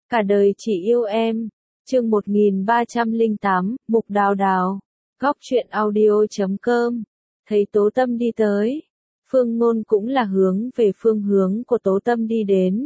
Cả đời chỉ yêu em. Chương 1308, Mục Đào Đào. Góc truyện audio.com. Thấy Tố Tâm đi tới, Phương Ngôn cũng là hướng về phương hướng của Tố Tâm đi đến.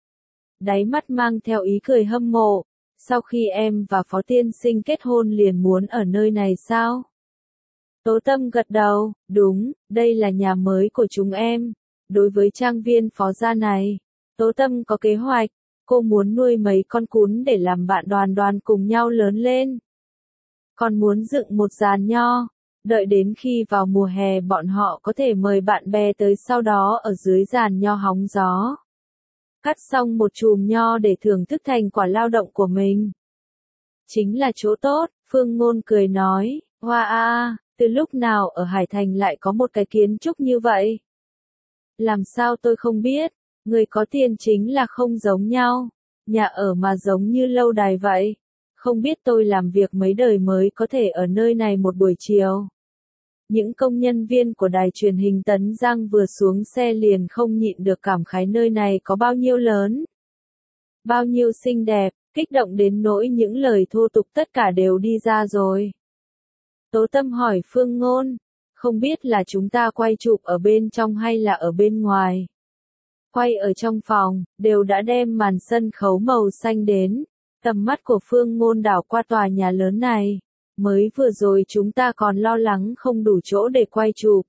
Đáy mắt mang theo ý cười hâm mộ. Sau khi em và Phó Tiên Sinh kết hôn liền muốn ở nơi này sao? Tố Tâm gật đầu, đúng, đây là nhà mới của chúng em. Đối với trang viên Phó gia này, Tố Tâm có kế hoạch. Cô muốn nuôi mấy con cún để làm bạn Đoàn Đoàn cùng nhau lớn lên. Còn muốn dựng một giàn nho, đợi đến khi vào mùa hè bọn họ có thể mời bạn bè tới, sau đó ở dưới giàn nho hóng gió. Cắt xong một chùm nho để thưởng thức thành quả lao động của mình. Chính là chỗ tốt, Phương Ngôn cười nói, hoa a, từ lúc nào ở Hải Thành lại có một cái kiến trúc như vậy? Làm sao tôi không biết, người có tiền chính là không giống nhau, nhà ở mà giống như lâu đài vậy. Không biết tôi làm việc mấy đời mới có thể ở nơi này một buổi chiều. Những công nhân viên của đài truyền hình Tấn Giang vừa xuống xe liền không nhịn được cảm khái nơi này có bao nhiêu lớn, bao nhiêu xinh đẹp, kích động đến nỗi những lời thô tục tất cả đều đi ra rồi. Tố Tâm hỏi Phương Ngôn, không biết là chúng ta quay chụp ở bên trong hay là ở bên ngoài? Quay ở trong phòng, đều đã đem màn sân khấu màu xanh đến. Tầm mắt của Phương Ngôn đảo qua tòa nhà lớn này. Mới vừa rồi chúng ta còn lo lắng không đủ chỗ để quay chụp.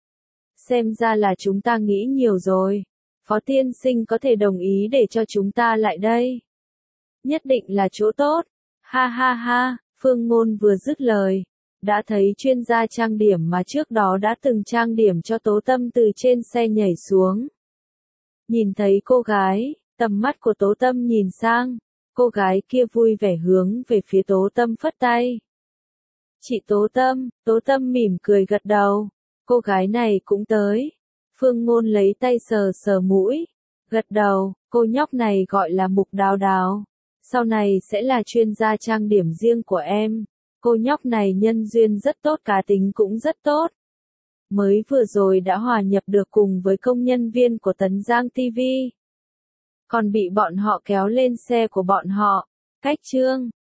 Xem ra là chúng ta nghĩ nhiều rồi. Phó Tiên Sinh có thể đồng ý để cho chúng ta lại đây. Nhất định là chỗ tốt. Ha ha ha, Phương Ngôn vừa dứt lời. Đã thấy chuyên gia trang điểm mà trước đó đã từng trang điểm cho Tố Tâm từ trên xe nhảy xuống. Nhìn thấy cô gái, tầm mắt của Tố Tâm nhìn sang. Cô gái kia vui vẻ hướng về phía Tố Tâm phất tay. Chị Tố Tâm mỉm cười gật đầu. Cô gái này cũng tới. Phương Ngôn lấy tay sờ sờ mũi. Gật đầu, cô nhóc này gọi là Mục Đào Đào. Sau này sẽ là chuyên gia trang điểm riêng của em. Cô nhóc này nhân duyên rất tốt, cá tính cũng rất tốt. Mới vừa rồi đã hòa nhập được cùng với công nhân viên của Tấn Giang TV. Còn bị bọn họ kéo lên xe của bọn họ. Cách chương